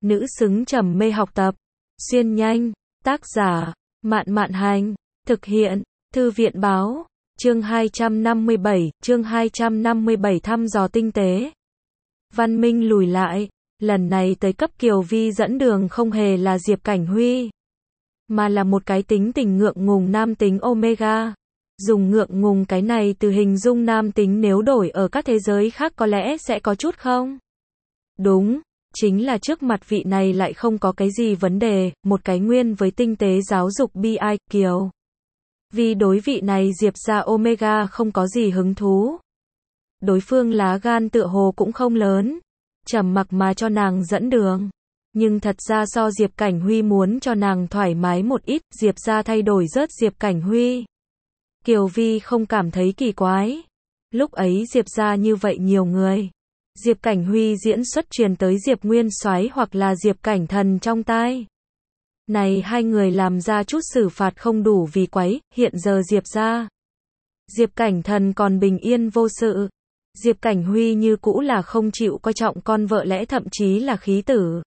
nữ xứng trầm mê học tập. Xuyên nhanh, tác giả, Mạn Mạn Hành, thực hiện, Thư viện Báo, chương 257 thăm dò tinh tế. Văn Minh lùi lại, lần này tới cấp Kiều Vi dẫn đường không hề là Diệp Cảnh Huy, mà là một cái tính tình ngượng ngùng nam tính Omega. Dùng ngượng ngùng cái này từ hình dung nam tính nếu đổi ở các thế giới khác có lẽ sẽ có chút không? Đúng, chính là trước mặt vị này lại không có cái gì vấn đề, một cái nguyên với tinh tế giáo dục bi ai, Kiều Vi đối vị này Diệp ra Omega không có gì hứng thú. Đối phương lá gan tựa hồ cũng không lớn, trầm mặc mà cho nàng dẫn đường. Nhưng thật ra so Diệp Cảnh Huy muốn cho nàng thoải mái một ít, Diệp ra thay đổi rớt Diệp Cảnh Huy. Kiều Vi không cảm thấy kỳ quái. Lúc ấy Diệp ra như vậy nhiều người. Diệp Cảnh Huy diễn xuất truyền tới Diệp Nguyên Soái hoặc là Diệp Cảnh Thần trong tai. Này hai người làm ra chút xử phạt không đủ vì quấy, hiện giờ Diệp ra. Diệp Cảnh Thần còn bình yên vô sự. Diệp Cảnh Huy như cũ là không chịu coi trọng con vợ lẽ thậm chí là khí tử.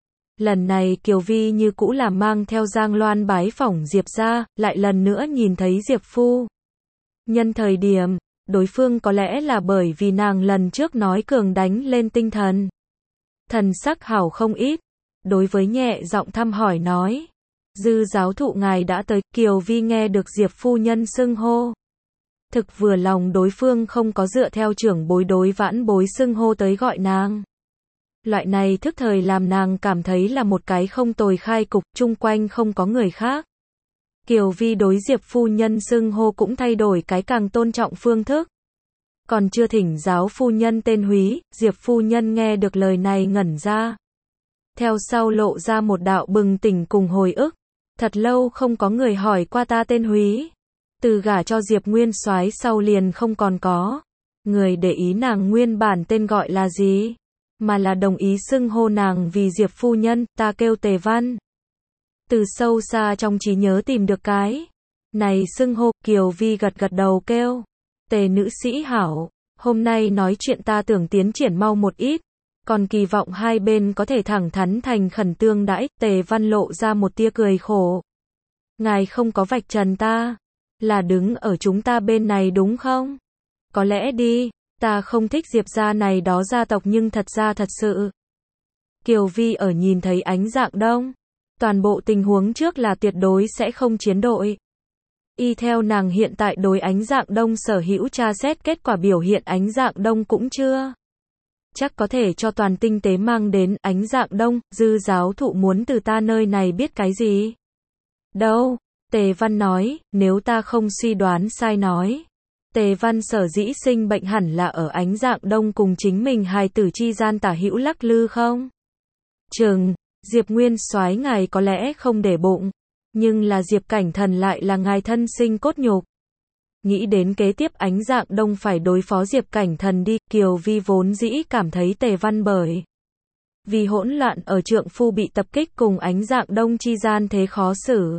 Lần này Kiều Vi như cũ là mang theo Giang Loan bái phỏng Diệp ra, lại lần nữa nhìn thấy Diệp phu nhân thời điểm, đối phương có lẽ là bởi vì nàng lần trước nói cường đánh lên tinh thần. Thần sắc hảo không ít, đối với nhẹ giọng thăm hỏi nói. Dư giáo thụ ngài đã tới, Kiều Vi nghe được Diệp phu nhân xưng hô. Thực vừa lòng đối phương không có dựa theo trưởng bối đối vãn bối xưng hô tới gọi nàng. Loại này thức thời làm nàng cảm thấy là một cái không tồi khai cục, chung quanh không có người khác. Kiều Vi đối Diệp phu nhân xưng hô cũng thay đổi cái càng tôn trọng phương thức. Còn chưa thỉnh giáo phu nhân tên húy, Diệp phu nhân nghe được lời này ngẩn ra. Theo sau lộ ra một đạo bừng tỉnh cùng hồi ức. Thật lâu không có người hỏi qua ta tên húy. Từ gả cho Diệp Nguyên Soái sau liền không còn có người để ý nàng nguyên bản tên gọi là gì, mà là đồng ý xưng hô nàng vì Diệp phu nhân, ta kêu Tề Văn. Từ sâu xa trong trí nhớ tìm được cái này xưng hô, Kiều Vi gật gật đầu kêu. Tề nữ sĩ hảo, hôm nay nói chuyện ta tưởng tiến triển mau một ít, còn kỳ vọng hai bên có thể thẳng thắn thành khẩn tương đãi. Tề Văn lộ ra một tia cười khổ. Ngài không có vạch trần ta, là đứng ở chúng ta bên này đúng không? Có lẽ đi, ta không thích Diệp gia này đó gia tộc nhưng thật ra thật sự. Kiều Vi ở nhìn thấy Ánh Dạng Đông. Toàn bộ tình huống trước là tuyệt đối sẽ không chiến đội. Y theo nàng hiện tại đối Ánh Dạng Đông sở hữu tra xét kết quả biểu hiện Ánh Dạng Đông cũng chưa chắc có thể cho toàn tinh tế mang đến. Ánh Dạng Đông, dư giáo thụ muốn từ ta nơi này biết cái gì? Đâu? Tề Văn nói, nếu ta không suy đoán sai nói. Tề Văn sở dĩ sinh bệnh hẳn là ở Ánh Dạng Đông cùng chính mình hài tử chi gian tả hữu lắc lư không? Chừng, Diệp Nguyên Soái ngài có lẽ không để bụng, nhưng là Diệp Cảnh Thần lại là ngài thân sinh cốt nhục. Nghĩ đến kế tiếp Ánh Dạng Đông phải đối phó Diệp Cảnh Thần đi, Kiều Vi vốn dĩ cảm thấy Tề Văn bởi vì hỗn loạn ở trượng phu bị tập kích cùng Ánh Dạng Đông chi gian thế khó xử,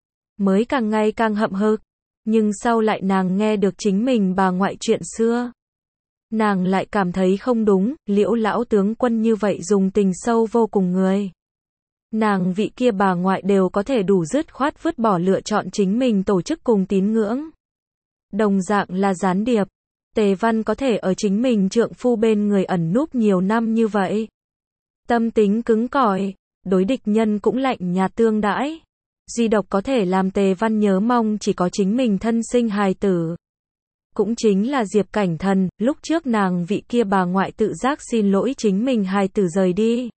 mới càng ngày càng hậm hực. Nhưng sau lại nàng nghe được chính mình bà ngoại chuyện xưa, nàng lại cảm thấy không đúng. Liễu lão tướng quân như vậy dùng tình sâu vô cùng người, nàng vị kia bà ngoại đều có thể đủ dứt khoát vứt bỏ lựa chọn chính mình tổ chức cùng tín ngưỡng. Đồng dạng là gián điệp, Tề Văn có thể ở chính mình trượng phu bên người ẩn núp nhiều năm như vậy. Tâm tính cứng cỏi, đối địch nhân cũng lạnh nhạt tương đãi. Duy độc có thể làm Tề Văn nhớ mong chỉ có chính mình thân sinh hài tử. Cũng chính là Diệp Cảnh Thần, lúc trước nàng vị kia bà ngoại tự giác xin lỗi chính mình hài tử rời đi.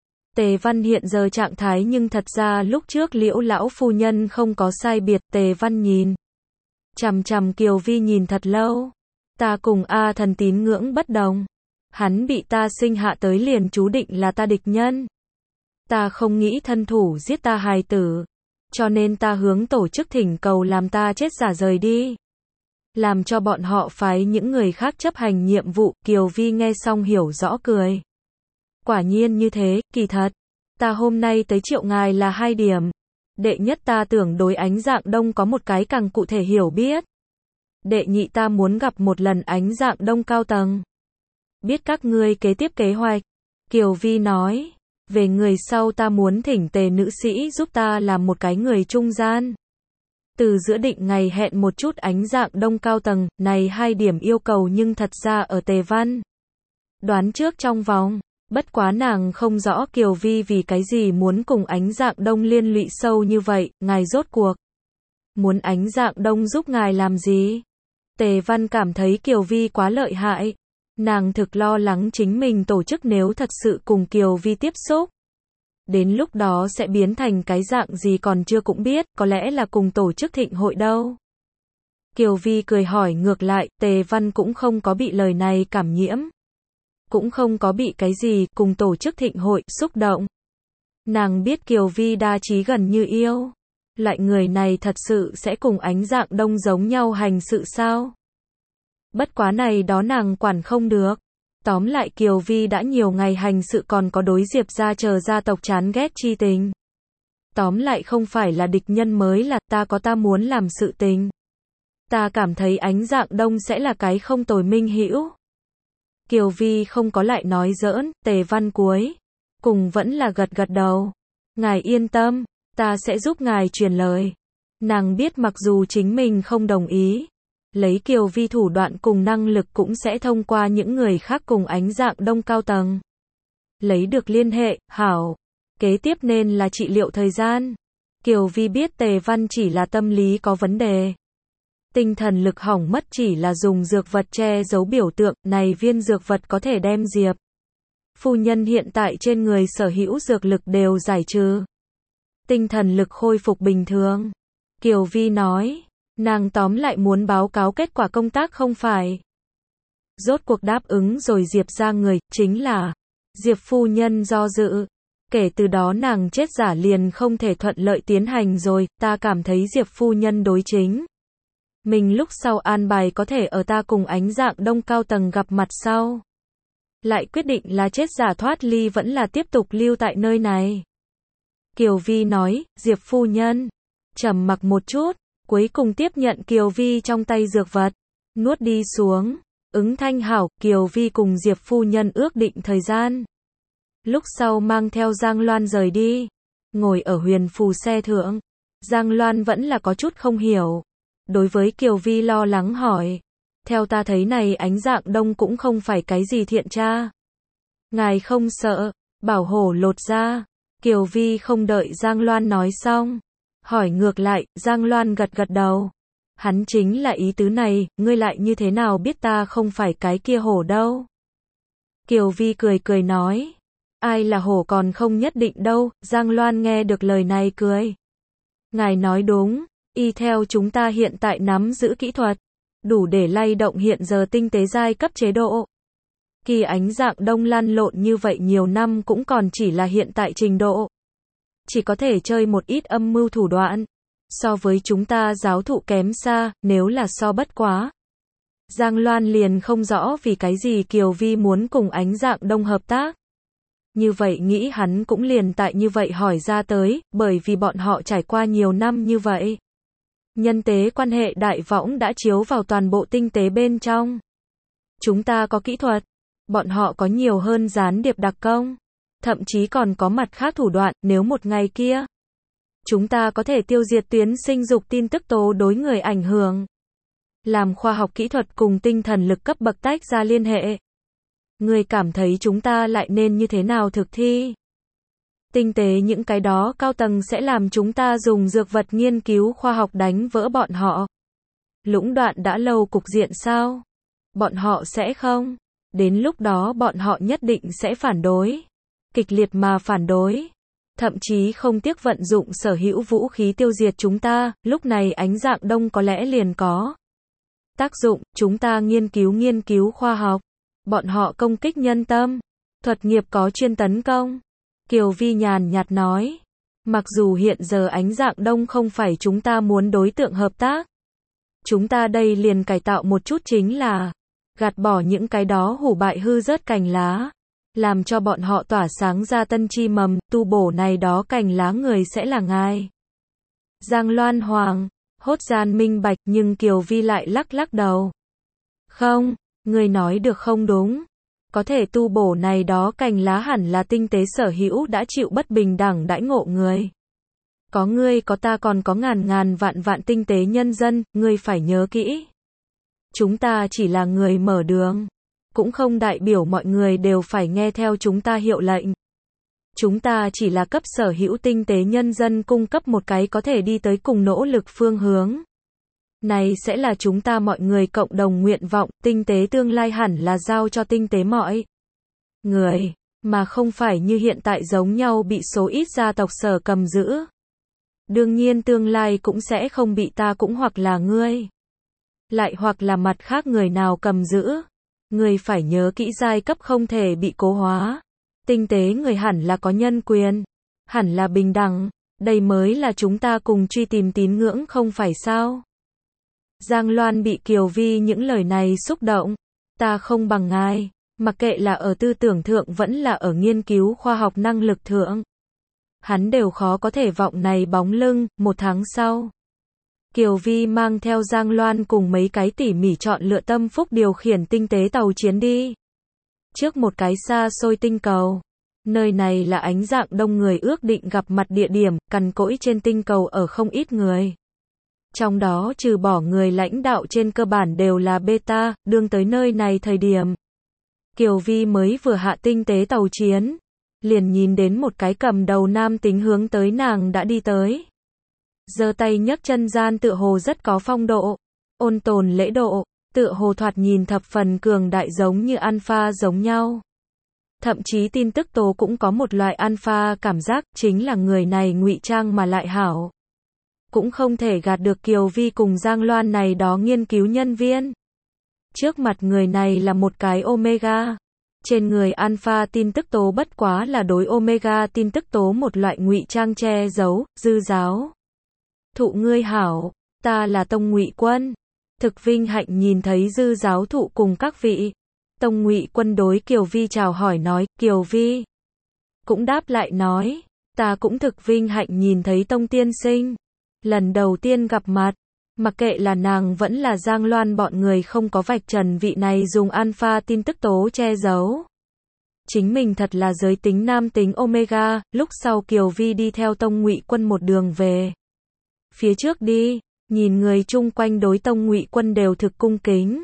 Tề Văn hiện giờ trạng thái nhưng thật ra lúc trước Liễu lão phu nhân không có sai biệt. Tề Văn nhìn chằm chằm Kiều Vi nhìn thật lâu. Ta cùng A Thần tín ngưỡng bất đồng. Hắn bị ta sinh hạ tới liền chú định là ta địch nhân. Ta không nghĩ thân thủ giết ta hài tử, cho nên ta hướng tổ chức thỉnh cầu làm ta chết giả rời đi, làm cho bọn họ phái những người khác chấp hành nhiệm vụ. Kiều Vi nghe xong hiểu rõ cười. Quả nhiên như thế, kỳ thật, ta hôm nay tới triệu ngài là hai điểm. Đệ nhất, ta tưởng đối Ánh Dạng Đông có một cái càng cụ thể hiểu biết. Đệ nhị, ta muốn gặp một lần Ánh Dạng Đông cao tầng, biết các ngươi kế tiếp kế hoạch. Kiều Vi nói, Về người sau ta muốn thỉnh Tề nữ sĩ giúp ta làm một cái người trung gian. Từ giữa định ngày hẹn một chút ánh dạng đông cao tầng, này 2 điểm yêu cầu nhưng thật ra ở Tề Văn. Đoán trước trong vòng, bất quá nàng không rõ Kiều Vi vì cái gì muốn cùng ánh dạng đông liên lụy sâu như vậy, ngài rốt cuộc. Muốn ánh dạng đông giúp ngài làm gì? Tề Văn cảm thấy Kiều Vi quá lợi hại. Nàng thực lo lắng chính mình tổ chức nếu thật sự cùng Kiều Vi tiếp xúc. Đến lúc đó sẽ biến thành cái dạng gì còn chưa cũng biết, có lẽ là cùng tổ chức thịnh hội đâu. Kiều Vi cười hỏi ngược lại, Tề Văn cũng không có bị lời này cảm nhiễm. Cũng không có bị cái gì cùng tổ chức thịnh hội xúc động. Nàng biết Kiều Vi đa trí gần như yêu. Loại người này thật sự sẽ cùng ánh dạng đông giống nhau hành sự sao? Bất quá này đó nàng quản không được. Tóm lại Kiều Vi đã nhiều ngày hành sự còn có đối Diệp gia chờ gia tộc chán ghét chi tình. Tóm lại không phải là địch nhân mới là ta có ta muốn làm sự tình. Ta cảm thấy ánh dạng đông sẽ là cái không tồi minh hữu. Kiều Vi không có lại nói giỡn, Tề Văn cuối cùng vẫn là gật gật đầu. Ngài yên tâm, ta sẽ giúp ngài truyền lời. Nàng biết mặc dù chính mình không đồng ý, lấy Kiều Vi thủ đoạn cùng năng lực cũng sẽ thông qua những người khác cùng ánh dạng đông cao tầng. Lấy được liên hệ, hảo. Kế tiếp nên là trị liệu thời gian. Kiều Vi biết Tề Văn chỉ là tâm lý có vấn đề. Tinh thần lực hỏng mất chỉ là dùng dược vật che giấu biểu tượng, này viên dược vật có thể đem Diệp phu nhân hiện tại trên người sở hữu dược lực đều giải trừ. Tinh thần lực khôi phục bình thường. Kiều Vi nói, nàng tóm lại muốn báo cáo kết quả công tác không phải. Rốt cuộc đáp ứng rồi Diệp ra người, chính là Diệp phu nhân do dự. Kể từ đó nàng chết giả liền không thể thuận lợi tiến hành rồi, ta cảm thấy Diệp phu nhân đối chính. Mình lúc sau an bài có thể ở ta cùng ánh dạng đông cao tầng gặp mặt sau. Lại quyết định là chết giả thoát ly vẫn là tiếp tục lưu tại nơi này. Kiều Vi nói, Diệp phu nhân. Trầm mặc một chút, cuối cùng tiếp nhận Kiều Vi trong tay dược vật. Nuốt đi xuống. Ứng thanh hảo, Kiều Vi cùng Diệp phu nhân ước định thời gian. Lúc sau mang theo Giang Loan rời đi. Ngồi ở huyền phù xe thượng. Giang Loan vẫn là có chút không hiểu. Đối với Kiều Vi lo lắng hỏi. Theo ta thấy này ánh dạng đông cũng không phải cái gì thiện tra. Ngài không sợ, bảo hổ lột ra. Kiều Vi không đợi Giang Loan nói xong. Hỏi ngược lại, Giang Loan gật gật đầu. Hắn chính là ý tứ này, ngươi lại như thế nào biết ta không phải cái kia hổ đâu. Kiều Vi cười cười nói. Ai là hổ còn không nhất định đâu, Giang Loan nghe được lời này cười. Ngài nói đúng, y theo chúng ta hiện tại nắm giữ kỹ thuật, đủ để lay động hiện giờ tinh tế giai cấp chế độ. Kỳ ánh dạng đông lăn lộn như vậy nhiều năm cũng còn chỉ là hiện tại trình độ. Chỉ có thể chơi một ít âm mưu thủ đoạn. So với chúng ta giáo thụ kém xa, nếu là so bất quá. Giang Loan liền không rõ vì cái gì Kiều Vi muốn cùng ánh dạng đông hợp tác. Như vậy nghĩ hắn cũng liền tại như vậy hỏi ra tới, bởi vì bọn họ trải qua nhiều năm như vậy. Nhân tế quan hệ đại võng đã chiếu vào toàn bộ tinh tế bên trong. Chúng ta có kỹ thuật, bọn họ có nhiều hơn gián điệp đặc công. Thậm chí còn có mặt khác thủ đoạn, nếu một ngày kia. Chúng ta có thể tiêu diệt tuyến sinh dục tin tức tố đối người ảnh hưởng. Làm khoa học kỹ thuật cùng tinh thần lực cấp bậc tách ra liên hệ. Người cảm thấy chúng ta lại nên như thế nào thực thi? Tinh tế những cái đó cao tầng sẽ làm chúng ta dùng dược vật nghiên cứu khoa học đánh vỡ bọn họ. Lũng đoạn đã lâu cục diện sao? Bọn họ sẽ không. Đến lúc đó bọn họ nhất định sẽ phản đối. Kịch liệt mà phản đối. Thậm chí không tiếc vận dụng sở hữu vũ khí tiêu diệt chúng ta, lúc này ánh dạng đông có lẽ liền có tác dụng, chúng ta nghiên cứu khoa học. Bọn họ công kích nhân tâm. Thuật nghiệp có chuyên tấn công. Kiều Vi nhàn nhạt nói. Mặc dù hiện giờ ánh dạng đông không phải chúng ta muốn đối tượng hợp tác. Chúng ta đây liền cải tạo một chút chính là gạt bỏ những cái đó hủ bại hư rớt cành lá. Làm cho bọn họ tỏa sáng ra tân chi mầm, tu bổ này đó cành lá người sẽ là ngài. Giang Loan Hoàng, hốt gian minh bạch nhưng Kiều Vi lại lắc lắc đầu. Không, người nói được không đúng. Có thể tu bổ này đó cành lá hẳn là tinh tế sở hữu đã chịu bất bình đẳng đãi ngộ người. Có ngươi có ta còn có ngàn ngàn vạn vạn tinh tế nhân dân, ngươi phải nhớ kỹ. Chúng ta chỉ là người mở đường. Cũng không đại biểu mọi người đều phải nghe theo chúng ta hiệu lệnh. Chúng ta chỉ là cấp sở hữu tinh tế nhân dân cung cấp một cái có thể đi tới cùng nỗ lực phương hướng. Này sẽ là chúng ta mọi người cộng đồng nguyện vọng, tinh tế tương lai hẳn là giao cho tinh tế mọi người, mà không phải như hiện tại giống nhau bị số ít gia tộc sở cầm giữ. Đương nhiên tương lai cũng sẽ không bị ta cũng hoặc là ngươi, lại hoặc là mặt khác người nào cầm giữ. Người phải nhớ kỹ giai cấp không thể bị cố hóa. Tinh tế người hẳn là có nhân quyền, hẳn là bình đẳng, đây mới là chúng ta cùng truy tìm tín ngưỡng không phải sao? Giang Loan bị Kiều Vi những lời này xúc động. Ta không bằng ngài, mặc kệ là ở tư tưởng thượng vẫn là ở nghiên cứu khoa học năng lực thượng. Hắn đều khó có thể vọng này bóng lưng. Một tháng sau, Kiều Vi mang theo Giang Loan cùng mấy cái tỉ mỉ chọn lựa tâm phúc điều khiển tinh tế tàu chiến đi. Trước một cái xa xôi tinh cầu. Nơi này là ánh dạng đông người ước định gặp mặt địa điểm, cằn cỗi trên tinh cầu ở không ít người. Trong đó trừ bỏ người lãnh đạo trên cơ bản đều là beta, đương tới nơi này thời điểm. Kiều Vi mới vừa hạ tinh tế tàu chiến. Liền nhìn đến một cái cầm đầu nam tính hướng tới nàng đã đi tới. Giơ tay nhấc chân gian tựa hồ rất có phong độ, ôn tồn lễ độ, tựa hồ thoạt nhìn thập phần cường đại giống như alpha giống nhau. Thậm chí tin tức tố cũng có một loại alpha cảm giác, chính là người này ngụy trang mà lại hảo. Cũng không thể gạt được Kiều Vi cùng Giang Loan này đó nghiên cứu nhân viên. Trước mặt người này là một cái omega. Trên người alpha tin tức tố bất quá là đối omega tin tức tố một loại ngụy trang che giấu. Dư giáo thụ ngươi hảo, ta là Tông Ngụy Quân. Thực vinh hạnh nhìn thấy Dư giáo thụ cùng các vị. Tông Ngụy Quân đối Kiều Vi chào hỏi nói. Kiều Vi cũng đáp lại nói, ta cũng thực vinh hạnh nhìn thấy Tông tiên sinh. Lần đầu tiên gặp mặt, mặc kệ là nàng vẫn là Giang Loan bọn người không có vạch trần vị này dùng alpha tin tức tố che giấu. Chính mình thật là giới tính nam tính omega. Lúc sau Kiều Vi đi theo Tông Ngụy Quân một đường về phía trước đi, nhìn người chung quanh đối Tông Ngụy Quân đều thực cung kính.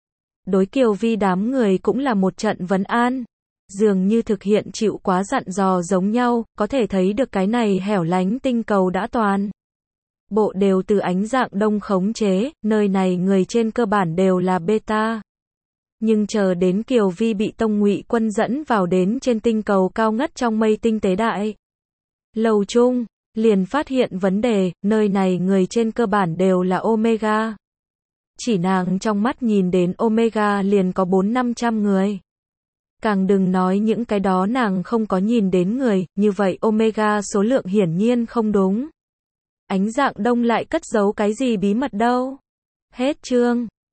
Đối Kiều Vi đám người cũng là một trận vấn an, dường như thực hiện chịu quá dặn dò giống nhau, có thể thấy được cái này hẻo lánh tinh cầu đã toàn bộ đều từ ánh dạng đông khống chế, nơi này người trên cơ bản đều là beta. Nhưng chờ đến Kiều Vi bị Tông Ngụy Quân dẫn vào đến trên tinh cầu cao ngất trong mây tinh tế đại lầu chung, liền phát hiện vấn đề, nơi này người trên cơ bản đều là omega. Chỉ nàng trong mắt nhìn đến omega liền có 400-500 người. Càng đừng nói những cái đó nàng không có nhìn đến người, như vậy omega số lượng hiển nhiên không đúng. Ánh dạng đông lại cất giấu cái gì bí mật đâu. Hết chương.